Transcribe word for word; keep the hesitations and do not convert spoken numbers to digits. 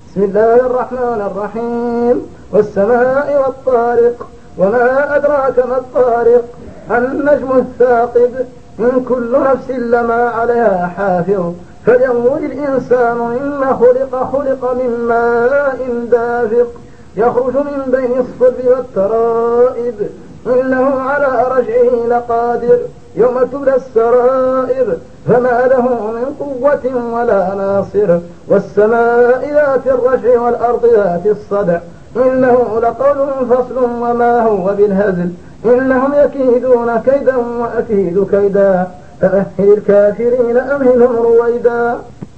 بسم الله الرحمن الرحيم. والسماء والطارق وما أدراك ما الطارق النجم الثاقب إن كل نفس لما عليها حافظ فلينظر الإنسان مما خلق خلق من ماء دافق يخرج من بين الصلب والترائب إنه على رجعه لقادر يوم تبلى السرائر فما له من قوة ولا ناصر والسماء ذات الرجع والأرض ذات الصدع إنه لقول فصل وما هو بالهزل إنهم يكيدون كيدا وأكيد كيدا فمهل الكافرين أمهلهم رويدا.